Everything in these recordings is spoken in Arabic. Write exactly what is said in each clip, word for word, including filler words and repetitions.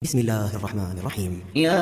بسم الله الرحمن الرحيم.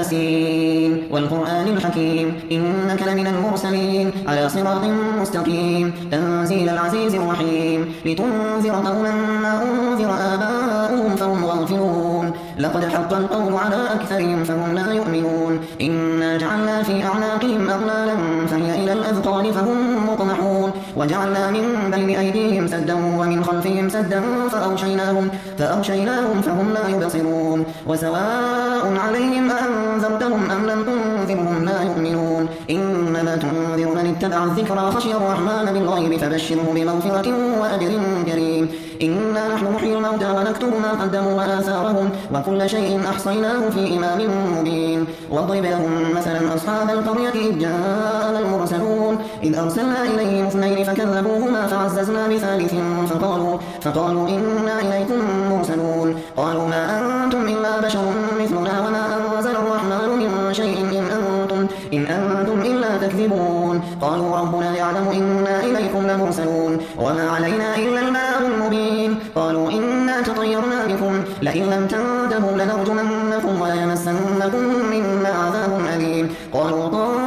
ياسين والقرآن الحكيم إنك لمن المرسلين على صراط مستقيم تنزيل العزيز الرحيم لتنذر قوما ما أنذر آباؤهم فهم غافلون لقد حق القول على أكثرهم فهم لا يؤمنون إنا جعلنا في أعناقهم أغلالا فهي إلى الأذقان فهم مقمحون وجعلنا من بين أيديهم سدا ومن خلفهم سدا فأغشيناهم, فأغشيناهم فهم لا يبصرون وسواء عليهم أنذرتهم أم لم تنذرهم لا يؤمنون إنما تنذر من اتبع الذكرى خشي الرحمن بالغيب فبشره بمغفرة وأجر كريم إنا نحن نحيي الموتى ونكتب ما قدموا وآثارهم وكل شيء أحصيناه في إمام مبين واضرب لهم مثلا أصحاب القرية إذ جاءنا المرسلون إذ أرسلنا إليهم اثنين فكذبوهما فعززنا بثالث فقالوا, فقالوا إنا إليكم مرسلون قالوا ما أنتم إلا بشر مثلنا وما أنزل الرحمن من شيء إن أنتم, إن أنتم إلا تكذبون قالوا ربنا يعلم إنا إليكم لمرسلون وما علينا إلا البلاغ المبين قالوا إنا تطيرنا بكم لئن لم تنتهوا لنرجمنكم وليمسنكم منا عذاب أليم قالوا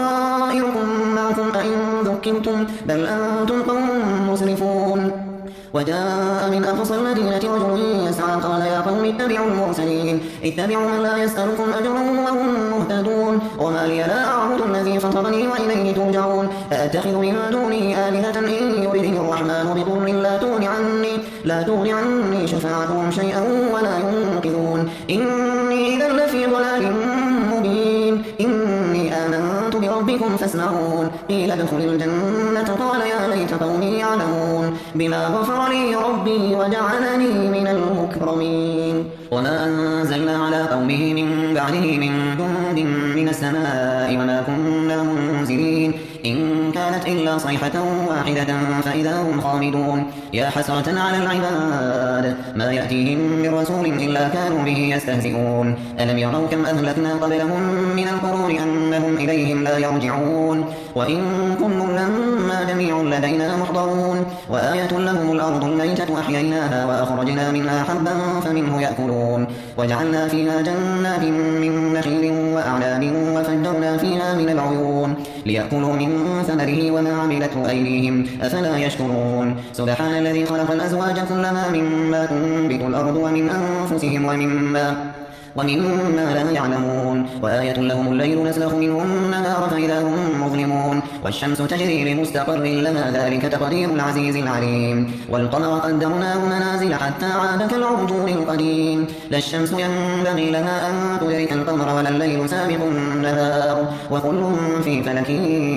طائركم معكم أئن ذكرتم بل أنتم قوم مسرفون وجاء من أقصى المدينة رجل يسعى قال يا قوم اتبعوا المرسلين اتبعوا من لا يسألكم أجرا وهم مهتدون وما لي لا أعبد الذي فطرني وإليه ترجعون أأتخذ من دونه آلهة إن يرده الرحمن بضر لا تغن عني, لا تغن عني شفاعتهم شيئا ولا ينقذون إني إذا لفي ضلال مبين إني آمنت بربكم فاسمعون قيل ادخل الجنة قال يا ليت قومي يعلمون بما غفر لي ربي وجعلني من المكرمين وما أنزلنا على قومه من بعده من جند من السماء وما كنا منزلين إن كانت إلا صيحة واحدة فإذا هم خامدون يا حسرة على العباد ما يأتيهم من رسول إلا كانوا به يستهزئون ألم يروا كم أهلكنا قبلهم من القرون أنهم إليهم لا يرجعون وإن كل لما جميع لدينا محضرون وآية لهم الأرض الميتة أحييناها وأخرجنا منها حبا فمنه يأكلون وجعلنا فيها جنات من نخيل وأعناب وفجرنا فيها من العيون ليأكلوا من ثمره وما عملته أيديهم أفلا يشكرون سبحان الذي خلق الأزواج كلها مما تنبت الأرض ومن أنفسهم ومما ومما لا يعلمون وآية لهم الليل نسلخ منه النهار فإذا هم مظلمون والشمس تجري لمستقر لها ذلك تقدير العزيز العليم والقمر قدرناه منازل حتى عاد كالعرجون القديم لا الشمس ينبغي لها أن تدرك القمر ولا الليل سابق النهار وكل في فلك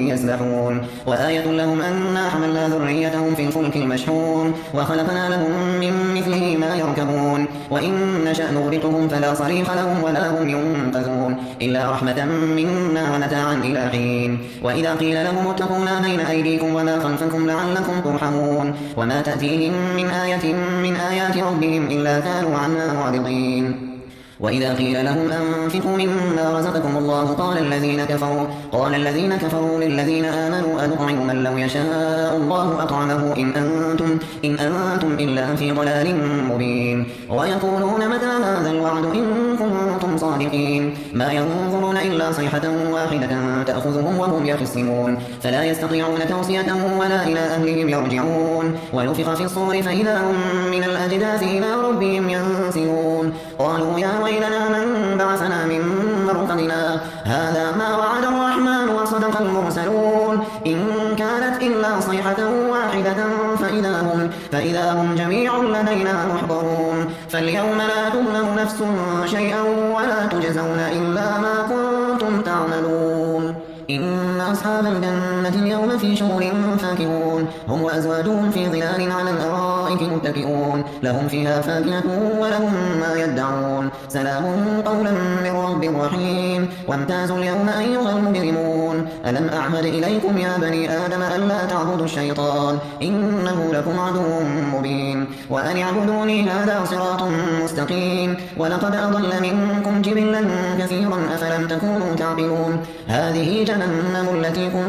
يسبحون وآية لهم أنا حملنا ذريتهم في الفلك المشحون وخلقنا لهم من مثله ما يركبون وإن نشأ نغرقهم فلا صريخ لهم ولا هم ينقذون إلا رحمة منا ومتاعا إلى حين وإذا قيل لهم اتقوا ما بين أيديكم وما خلفكم لعلكم ترحمون وما تأتيهم من آية من آيات ربهم إلا كانوا عنها معرضين وإذا قيل لهم أنفقوا مما رزقكم الله قال الذين كفروا قال الذين كفروا للذين آمنوا أنطعم من لو يشاء الله أطعمه إن أنتم إن أنتم إلا في ضلال مبين ويقولون متى هذا الوعد إن كنتم صادقين ما ينظرون إلا صيحة واحدة تأخذهم وهم يخصمون فلا يستطيعون توصية ولا إلى أهلهم يرجعون ونفخ في الصور فإذا هم من الأجداث إلى ربهم ينسلون قالوا يا ويلنا من بعثنا من مرقدنا هذا ما وعد الرحمن وصدق المرسلون إن كانت إلا صيحة واحدة فإذا هم, فإذا هم جميع لدينا محضرون فاليوم لا تظلم نفس شيئا ولا تجزون إلا ما كنتم تعملون إن أصحاب الجنة اليوم في شغل فاكهون هم وأزواجهم في ظلال على الأرائك متكئون لهم فيها فاكهة ولهم ما يدعون سلام قولا من رب رحيم وامتازوا اليوم أيها المجرمون ألم أعهد إليكم يا بني آدم ألا تعبدوا الشيطان إنه لكم عدو مبين وأن اعبدوني هذا صراط مستقيم ولقد أضل منكم جبلا كثيرا أفلم تكونوا تعقلون هذه جهنم التي كنتم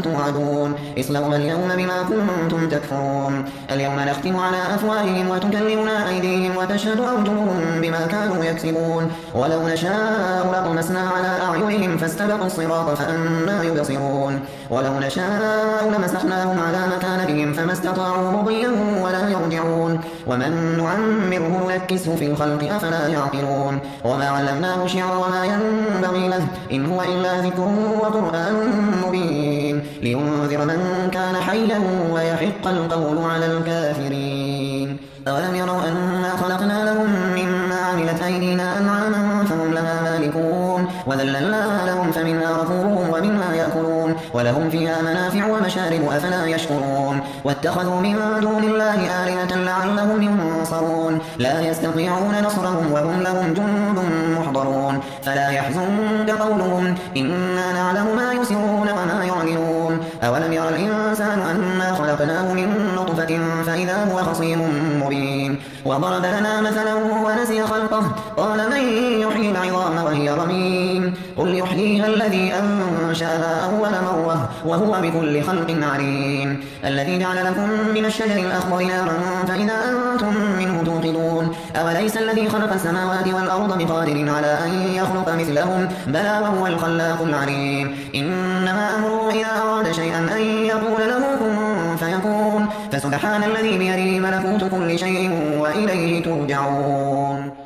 توعدون اصلوها اليوم بما كنتم تكفرون اليوم نختم على أفواههم وتكلمنا أيديهم وتشهد أرجلهم بما كانوا يكسبون ولو نشاء لطمسنا على أعينهم فاستبقوا الصراط فأنى يبصرون ولو نشاء لمسحناهم على مكانتهم فما استطاعوا مضيا ولا يرجعون ومن نعمره ننكسه في الخلق أفلا يعقلون وما علمناه الشعر وما ينبغي له إن هو إلا ذكر وقرآن مبين لينذر من كان حيا ويحق القول على الكافرين أولم يروا أنا خلقنا لهم مما عملت أيدينا أنعاما فهم لها مالكون وذللناها لهم فمنها ركوبهم ومنها يأكلون ولهم فيها منافع ومشارب أفلا يشكرون واتخذوا من دون الله آلهة لعلهم ينصرون لا يستطيعون نصرهم وهم لهم جند محضرون فلا يحزنك قولهم إنا نعلم ما يسرون وما يعلنون أولم يرى الإنسان أنا خلقناه من نطفة فإذا هو خصيم مبين وضرب لنا مثلا ونسي خلقه قال من يحيي العظام وهي رميم قل يحييها الذي أنشأها أول مرة وهو بكل خلق عليم الذي جعل لكم من الشجر الأخضر نارا فإذا أنتم منه توقدون أوليس الذي خلق السماوات والأرض بقادر على أن يخلق مثلهم بلى وهو الخلاق العليم إنما أمره إذا أراد شيئا أن يقول له كن فيكون فسبحان الذي بيده ملكوت كل شيء وإليه ترجعون.